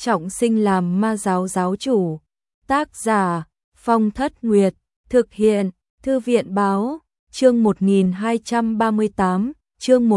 trọng sinh làm ma giáo giáo chủ. Tác giả Phong Thất Nguyệt, thực hiện Thư viện Báo, chương 1238, chương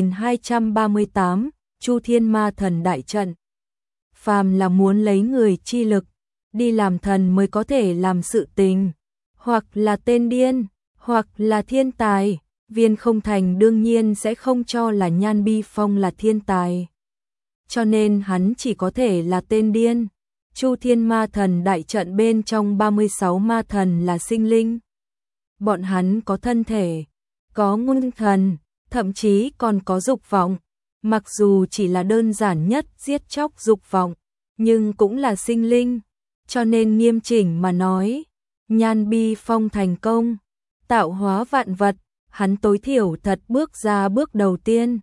1238, Chu Thiên Ma Thần Đại Trận. Phàm là muốn lấy người chi lực, đi làm thần mới có thể làm sự tình, hoặc là tên điên, hoặc là thiên tài, Viên Không Thành đương nhiên sẽ không cho là Nhan Bi Phong là thiên tài. Cho nên hắn chỉ có thể là tên điên. Chu Thiên Ma Thần Đại Trận bên trong 36 ma thần là sinh linh. Bọn hắn có thân thể, có nguyên thần, thậm chí còn có dục vọng. Mặc dù chỉ là đơn giản nhất giết chóc dục vọng, nhưng cũng là sinh linh. Cho nên nghiêm chỉnh mà nói, Nhan Bi Phong thành công tạo hóa vạn vật, hắn tối thiểu thật bước ra bước đầu tiên.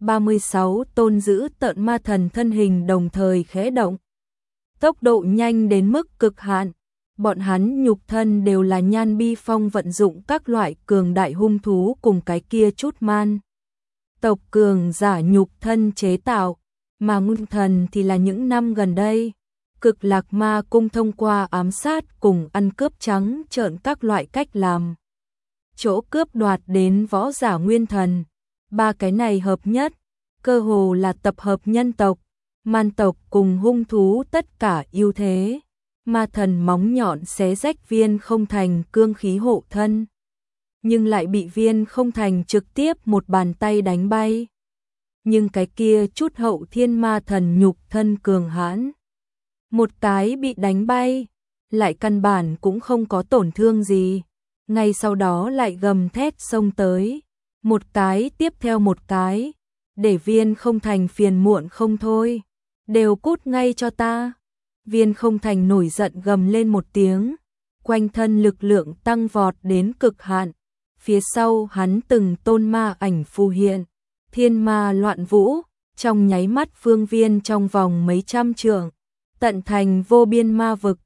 36 tôn giữ tợn ma thần thân hình đồng thời khẽ động, tốc độ nhanh đến mức cực hạn. Bọn hắn nhục thân đều là Nhan Bi Phong vận dụng các loại cường đại hung thú cùng cái kia chút man tộc cường giả nhục thân chế tạo, mà nguyên thần thì là những năm gần đây Cực Lạc Ma Cung thông qua ám sát cùng ăn cướp trắng trợn các loại cách làm, chỗ cướp đoạt đến võ giả nguyên thần. Ba cái này hợp nhất, cơ hồ là tập hợp nhân tộc, man tộc cùng hung thú tất cả ưu thế. Ma thần móng nhọn xé rách Viên Không Thành cương khí hộ thân, nhưng lại bị Viên Không Thành trực tiếp một bàn tay đánh bay. Nhưng cái kia chút hậu thiên ma thần nhục thân cường hãn, một cái bị đánh bay, lại căn bản cũng không có tổn thương gì. Ngay sau đó lại gầm thét xông tới, một cái tiếp theo một cái, để Viên Không Thành phiền muộn không thôi. Đều cút ngay cho ta. Viên Không Thành nổi giận gầm lên một tiếng, quanh thân lực lượng tăng vọt đến cực hạn. Phía sau hắn từng tôn ma ảnh phù hiện, thiên ma loạn vũ, trong nháy mắt phương viên trong vòng mấy trăm trượng, tận thành vô biên ma vực.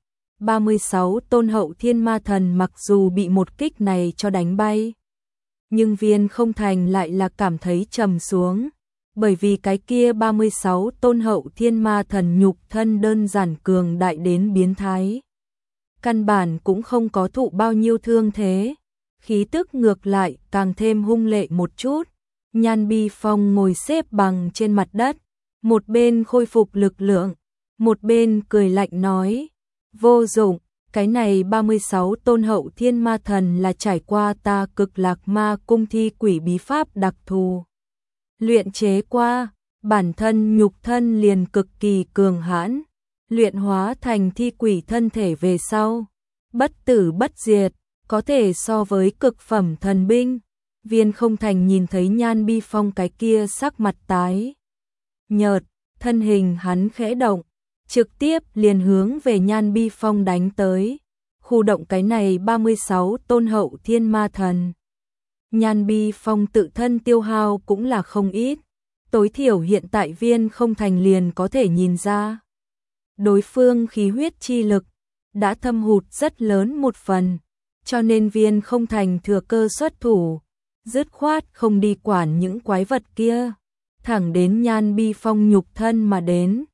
36 tôn hậu thiên ma thần mặc dù bị một kích này cho đánh bay, nhưng Viên Không Thành lại là cảm thấy trầm xuống, bởi vì cái kia 36 tôn hậu thiên ma thần nhục thân đơn giản cường đại đến biến thái. Căn bản cũng không có thụ bao nhiêu thương thế, khí tức ngược lại càng thêm hung lệ một chút. Nhan Bi Phong ngồi xếp bằng trên mặt đất, một bên khôi phục lực lượng, một bên cười lạnh nói, vô dụng, cái này 36 tôn hậu thiên ma thần là trải qua ta Cực Lạc Ma Cung thi quỷ bí pháp đặc thù luyện chế qua, bản thân nhục thân liền cực kỳ cường hãn, luyện hóa thành thi quỷ thân thể về sau, bất tử bất diệt, có thể so với cực phẩm thần binh. Viên Không Thành nhìn thấy Nhan Bi Phong cái kia sắc mặt tái nhợt, thân hình hắn khẽ động, trực tiếp liền hướng về Nhan Bi Phong đánh tới, khu động cái này 36 tôn hậu thiên ma thần. Nhan Bi Phong tự thân tiêu hao cũng là không ít, tối thiểu hiện tại Viên Không Thành liền có thể nhìn ra. Đối phương khí huyết chi lực đã thâm hụt rất lớn một phần, cho nên Viên Không Thành thừa cơ xuất thủ, dứt khoát không đi quản những quái vật kia, thẳng đến Nhan Bi Phong nhục thân mà đến.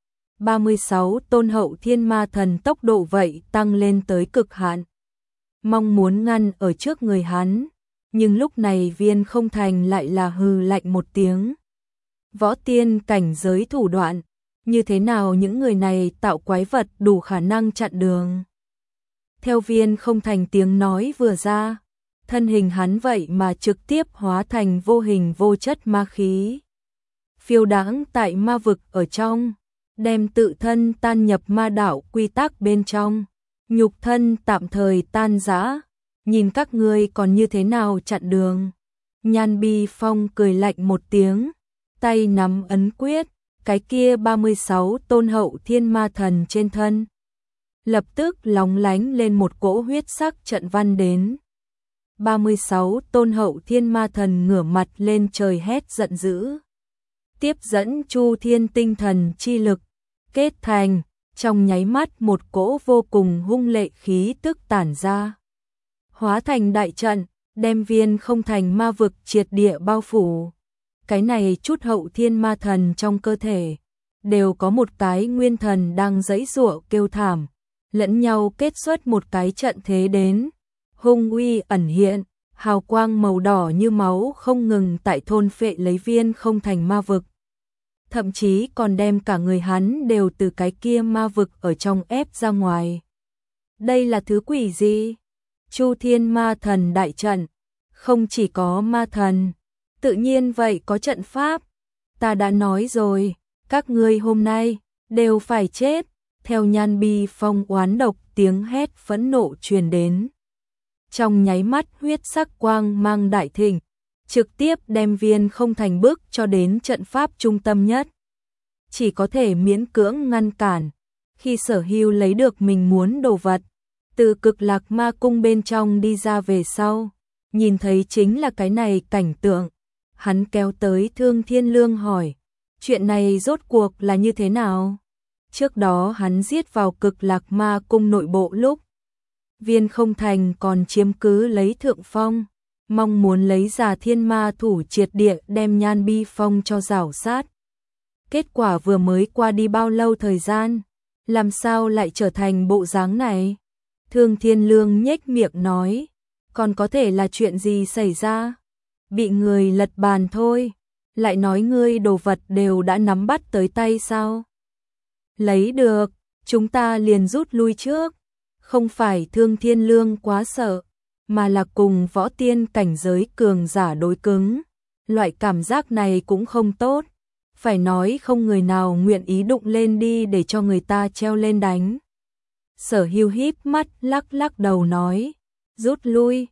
36 tôn hậu thiên ma thần tốc độ vậy tăng lên tới cực hạn, mong muốn ngăn ở trước người hắn. Nhưng lúc này Viên Không Thành lại là hừ lạnh một tiếng. Võ tiên cảnh giới thủ đoạn, như thế nào những người này tạo quái vật đủ khả năng chặn đường. Theo Viên Không Thành tiếng nói vừa ra, thân hình hắn vậy mà trực tiếp hóa thành vô hình vô chất ma khí, phiêu đãng tại ma vực ở trong, đem tự thân tan nhập ma đạo quy tắc bên trong, nhục thân tạm thời tan rã. Nhìn các ngươi còn như thế nào chặn đường. Nhan Bi Phong cười lạnh một tiếng, tay nắm ấn quyết, cái kia 36 tôn hậu thiên ma thần trên thân lập tức lóng lánh lên một cỗ huyết sắc trận văn đến. 36 tôn hậu thiên ma thần ngửa mặt lên trời hét giận dữ, tiếp dẫn Chu Thiên tinh thần chi lực, kết thành, trong nháy mắt một cỗ vô cùng hung lệ khí tức tản ra, hóa thành đại trận, đem Viên Không Thành ma vực triệt địa bao phủ. Cái này chút hậu thiên ma thần trong cơ thể, đều có một cái nguyên thần đang giãy giụa kêu thảm, lẫn nhau kết xuất một cái trận thế đến. Hung uy ẩn hiện, hào quang màu đỏ như máu không ngừng tại thôn phệ lấy Viên Không Thành ma vực. Thậm chí còn đem cả người hắn đều từ cái kia ma vực ở trong ép ra ngoài. Đây là thứ quỷ gì? Chu Thiên Ma Thần đại trận. Không chỉ có ma thần, tự nhiên vậy có trận pháp. Ta đã nói rồi, các ngươi hôm nay đều phải chết. Theo Nhan Bi Phong oán độc tiếng hét phẫn nộ truyền đến. Trong nháy mắt huyết sắc quang mang đại thịnh, trực tiếp đem Viên Không Thành bước cho đến trận pháp trung tâm nhất. Chỉ có thể miễn cưỡng ngăn cản. Khi Sở Hưu lấy được mình muốn đồ vật, từ Cực Lạc Ma Cung bên trong đi ra về sau, nhìn thấy chính là cái này cảnh tượng. Hắn kéo tới Thương Thiên Lương hỏi, chuyện này rốt cuộc là như thế nào? Trước đó hắn giết vào Cực Lạc Ma Cung nội bộ lúc Viên Không Thành còn chiếm cứ lấy thượng phong, mong muốn lấy Già Thiên Ma thủ triệt địa đem Nhan Bi Phong cho rảo sát. Kết quả vừa mới qua đi bao lâu thời gian, làm sao lại trở thành bộ dáng này? Thương Thiên Lương nhếch miệng nói, còn có thể là chuyện gì xảy ra? Bị người lật bàn thôi, lại nói ngươi đồ vật đều đã nắm bắt tới tay sao? Lấy được, chúng ta liền rút lui trước. Không phải Thương Thiên Lương quá sợ, mà là cùng võ tiên cảnh giới cường giả đối cứng. Loại cảm giác này cũng không tốt. Phải nói không người nào nguyện ý đụng lên đi để cho người ta treo lên đánh. Sở Hưu híp mắt lắc lắc đầu nói, rút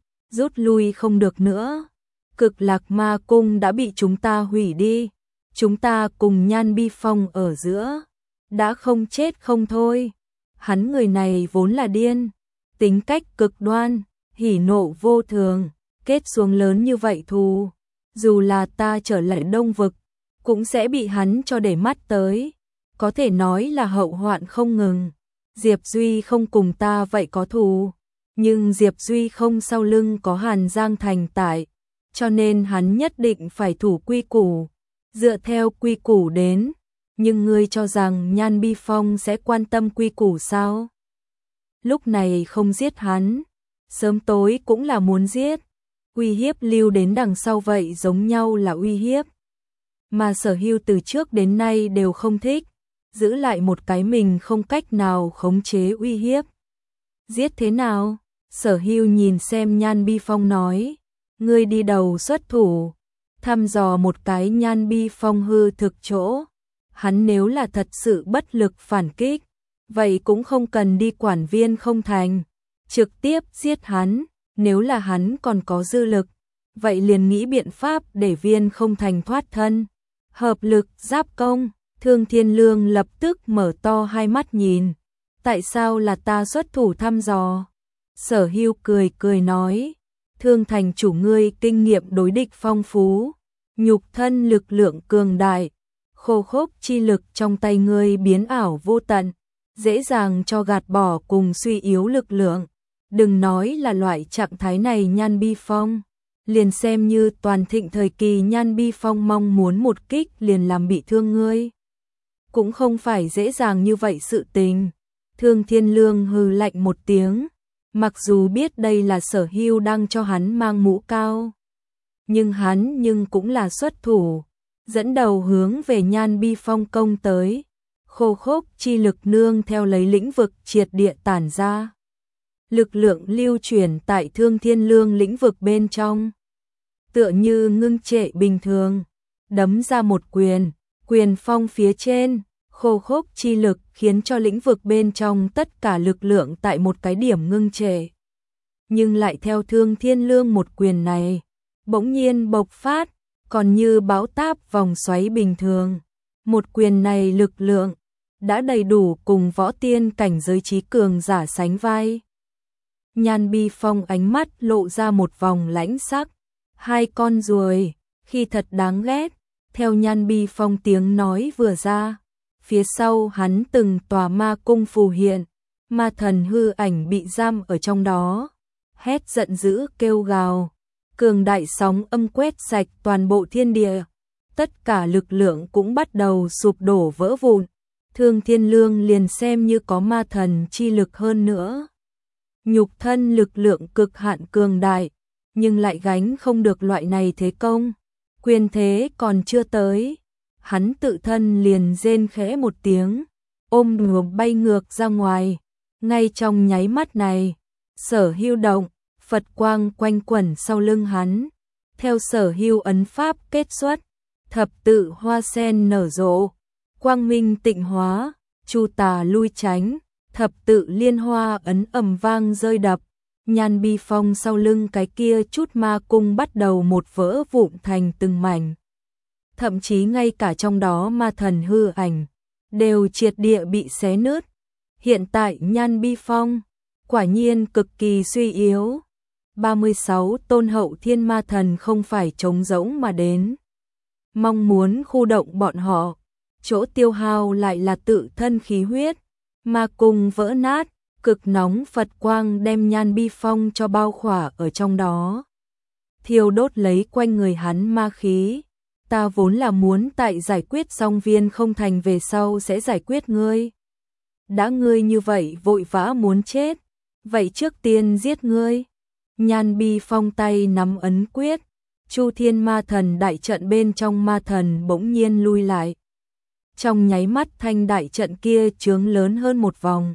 lui không được nữa. Cực Lạc Ma Cung đã bị chúng ta hủy đi. Chúng ta cùng Nhan Bi Phong ở giữa, đã không chết không thôi. Hắn người này vốn là điên, tính cách cực đoan, hỉ nộ vô thường, kết xuống lớn như vậy thù. Dù là ta trở lại Đông Vực, cũng sẽ bị hắn cho để mắt tới. Có thể nói là hậu hoạn không ngừng. Diệp Duy không cùng ta vậy có thù, nhưng Diệp Duy không sau lưng có Hàn Giang Thành tại, cho nên hắn nhất định phải thủ quy củ, dựa theo quy củ đến. Nhưng ngươi cho rằng Nhan Bi Phong sẽ quan tâm quy củ sao? Lúc này không giết hắn, sớm tối cũng là muốn giết. Uy hiếp lưu đến đằng sau vậy giống nhau là uy hiếp. Mà Sở Hưu từ trước đến nay đều không thích, giữ lại một cái mình không cách nào khống chế uy hiếp. Giết thế nào? Sở Hưu nhìn xem Nhan Bi Phong nói, ngươi đi đầu xuất thủ, thăm dò một cái Nhan Bi Phong hư thực chỗ. Hắn nếu là thật sự bất lực phản kích, vậy cũng không cần đi quản Viên Không Thành, trực tiếp giết hắn. Nếu là hắn còn có dư lực, vậy liền nghĩ biện pháp để Viên Không Thành thoát thân. Hợp lực giáp công. Thương Thiên Lương lập tức mở to hai mắt nhìn. Tại sao là ta xuất thủ thăm dò? Sở Hưu cười cười nói, Thương Thành chủ ngươi kinh nghiệm đối địch phong phú, nhục thân lực lượng cường đại, khô khốc chi lực trong tay ngươi biến ảo vô tận, dễ dàng cho gạt bỏ cùng suy yếu lực lượng. Đừng nói là loại trạng thái này Nhan Bi Phong, liền xem như toàn thịnh thời kỳ Nhan Bi Phong mong muốn một kích liền làm bị thương ngươi, cũng không phải dễ dàng như vậy sự tình. Thương Thiên Lương hừ lạnh một tiếng, mặc dù biết đây là Sở Hưu đang cho hắn mang mũ cao, nhưng hắn cũng là xuất thủ, dẫn đầu hướng về Nhan Bi Phong công tới. Khô khốc chi lực nương theo lấy lĩnh vực triệt địa tản ra. Lực lượng lưu chuyển tại Thương Thiên Lương lĩnh vực bên trong, tựa như ngưng trệ bình thường, đấm ra một quyền, quyền phong phía trên, khô khốc chi lực khiến cho lĩnh vực bên trong tất cả lực lượng tại một cái điểm ngưng trệ. Nhưng lại theo Thương Thiên Lương một quyền này, bỗng nhiên bộc phát, còn như bão táp vòng xoáy bình thường. Một quyền này lực lượng đã đầy đủ cùng võ tiên cảnh giới trí cường giả sánh vai. Nhan Bi Phong ánh mắt lộ ra một vòng lãnh sắc, hai con ruồi, khi thật đáng ghét. Theo Nhan Bi Phong tiếng nói vừa ra, phía sau hắn từng tòa ma cung phù hiện, ma thần hư ảnh bị giam ở trong đó, hét giận dữ kêu gào, cường đại sóng âm quét sạch toàn bộ thiên địa. tất cả lực lượng cũng bắt đầu sụp đổ vỡ vụn. Thương Thiên Lương liền xem như có ma thần chi lực hơn nữa. Nhục thân lực lượng cực hạn cường đại, nhưng lại gánh không được loại này thế công. Quyền thế còn chưa tới, hắn tự thân liền rên khẽ một tiếng, ôm ngược bay ngược ra ngoài. Ngay trong nháy mắt này, Sở Hưu động, Phật quang quanh quẩn sau lưng hắn. Theo Sở Hưu ấn pháp kết xuất, thập tự hoa sen nở rộ, quang minh tịnh hóa, chu tà lui tránh, thập tự liên hoa ấn ầm vang rơi đập. Nhan Bi Phong sau lưng cái kia chút ma cung bắt đầu một vỡ vụn thành từng mảnh. Thậm chí ngay cả trong đó ma thần hư ảnh đều triệt địa bị xé nứt. Hiện tại Nhan Bi Phong quả nhiên cực kỳ suy yếu. 36 tôn hậu thiên ma thần không phải trống rỗng mà đến. Mong muốn khu động bọn họ, chỗ tiêu hao lại là tự thân khí huyết. Ma cung vỡ nát, cực nóng Phật quang đem Nhan Bi Phong cho bao khỏa ở trong đó. Thiêu đốt lấy quanh người hắn ma khí. Ta vốn là muốn tại giải quyết xong Viên Không Thành về sau sẽ giải quyết ngươi. Đã ngươi như vậy vội vã muốn chết, vậy trước tiên giết ngươi. Nhan Bi Phong tay nắm ấn quyết, Chu Thiên ma thần đại trận bên trong ma thần bỗng nhiên lui lại. Trong nháy mắt thanh đại trận kia chướng lớn hơn một vòng,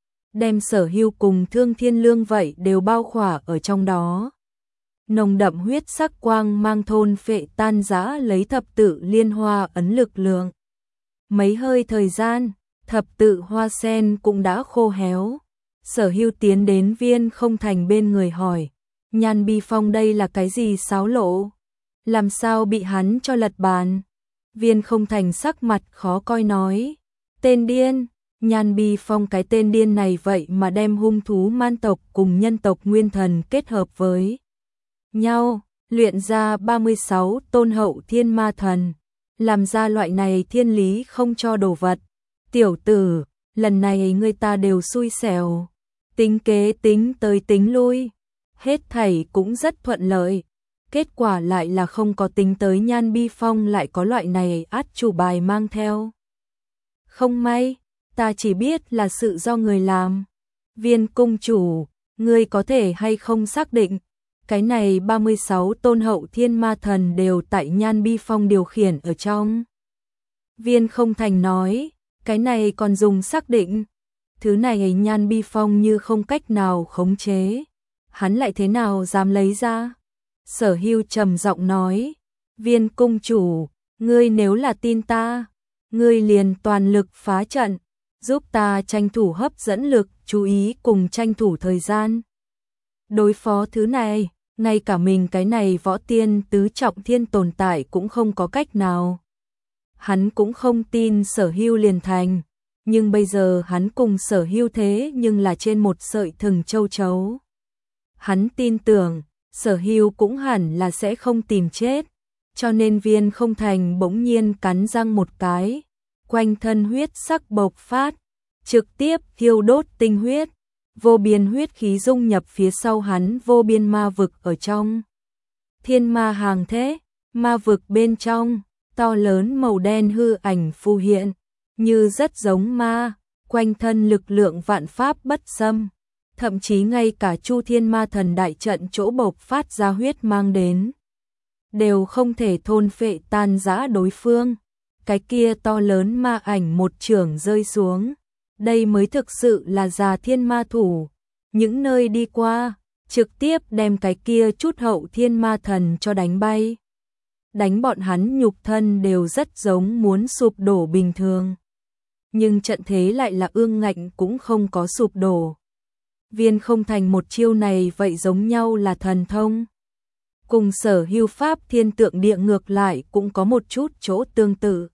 đem Sở Hưu cùng Thương Thiên Lương vậy đều bao khỏa ở trong đó. Nồng đậm huyết sắc quang mang thôn phệ tan rã lấy thập tự liên hoa ấn lực lượng. Mấy hơi thời gian, thập tự hoa sen cũng đã khô héo. Sở Hưu tiến đến Viên Không Thành bên người hỏi, Nhan Bi Phong đây là cái gì xáo lộ? Làm sao bị hắn cho lật bàn? Viên Không Thành sắc mặt khó coi nói, tên điên. Nhan Bi Phong cái tên điên này vậy mà đem hung thú man tộc cùng nhân tộc nguyên thần kết hợp với nhau, luyện ra 36 tôn hậu thiên ma thần, làm ra loại này thiên lý không cho đồ vật. Tiểu tử, lần này người ta đều xui xẻo, tính kế tính tới tính lui, hết thảy cũng rất thuận lợi. Kết quả lại là không có tính tới Nhan Bi Phong lại có loại này át chủ bài mang theo. Không may, ta chỉ biết là sự do người làm. Viên cung chủ, ngươi có thể hay không xác định, cái này 36 tôn hậu thiên ma thần đều tại Nhan Bi Phong điều khiển ở trong. Viên Không Thành nói, cái này còn dùng xác định, thứ này Nhan Bi Phong như không cách nào khống chế, hắn lại thế nào dám lấy ra. Sở Hưu trầm giọng nói, Viên cung chủ, ngươi nếu là tin ta, ngươi liền toàn lực phá trận, giúp ta tranh thủ hấp dẫn lực, chú ý cùng tranh thủ thời gian. Đối phó thứ này, ngay cả mình cái này võ tiên tứ trọng thiên tồn tại cũng không có cách nào. Hắn cũng không tin Sở Hưu liền thành, nhưng bây giờ hắn cùng Sở Hưu thế nhưng là trên một sợi thừng châu chấu. Hắn tin tưởng, Sở Hưu cũng hẳn là sẽ không tìm chết, cho nên Viên Không Thành bỗng nhiên cắn răng một cái, quanh thân huyết sắc bộc phát, trực tiếp thiêu đốt tinh huyết, vô biên huyết khí dung nhập phía sau hắn vô biên ma vực ở trong. Thiên ma hàng thế, ma vực bên trong, to lớn màu đen hư ảnh phù hiện, như rất giống ma, quanh thân lực lượng vạn pháp bất xâm. Thậm chí ngay cả Chu Thiên ma thần đại trận chỗ bộc phát ra huyết mang đến, đều không thể thôn phệ tan rã đối phương. Cái kia to lớn ma ảnh một chưởng rơi xuống, đây mới thực sự là già thiên ma thủ. Những nơi đi qua, trực tiếp đem cái kia chút hậu thiên ma thần cho đánh bay. Đánh bọn hắn nhục thân đều rất giống muốn sụp đổ bình thường. Nhưng trận thế lại là ương ngạnh cũng không có sụp đổ. Viên Không Thành một chiêu này vậy giống nhau là thần thông. Cùng Sở Hưu pháp thiên tượng địa ngược lại cũng có một chút chỗ tương tự.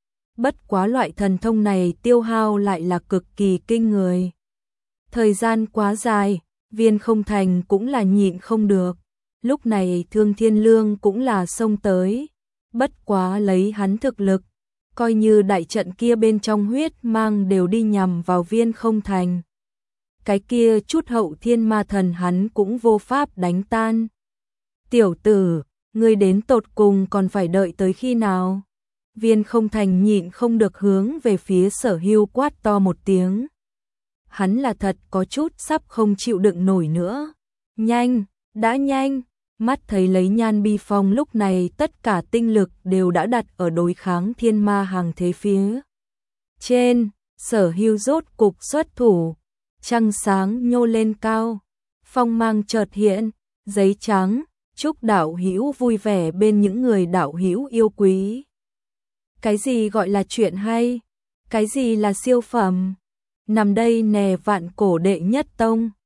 Bất quá loại thần thông này tiêu hao lại là cực kỳ kinh người. Thời gian quá dài, Viên Không Thành cũng là nhịn không được. Lúc này Thương Thiên Lương cũng là xông tới. Bất quá lấy hắn thực lực, coi như đại trận kia bên trong huyết mang đều đi nhằm vào Viên Không Thành. Cái kia chút hậu thiên ma thần hắn cũng vô pháp đánh tan. Tiểu tử, Ngươi đến tột cùng còn phải đợi tới khi nào? Viên Không Thành nhịn không được hướng về phía Sở Hưu quát to một tiếng. Hắn là thật có chút sắp không chịu đựng nổi nữa. Nhanh, đã nhanh. Mắt thấy lấy Nhan Bi Phong lúc này tất cả tinh lực đều đã đặt ở đối kháng thiên ma hàng thế phía trên. Sở Hưu rốt cục xuất thủ. Trăng sáng nhô lên cao. Phong mang chợt hiện. Giấy trắng. Chúc đạo hữu vui vẻ bên những người đạo hữu yêu quý. Cái gì gọi là chuyện hay? Cái gì là siêu phẩm? Nằm đây nè Vạn Cổ đệ nhất tông.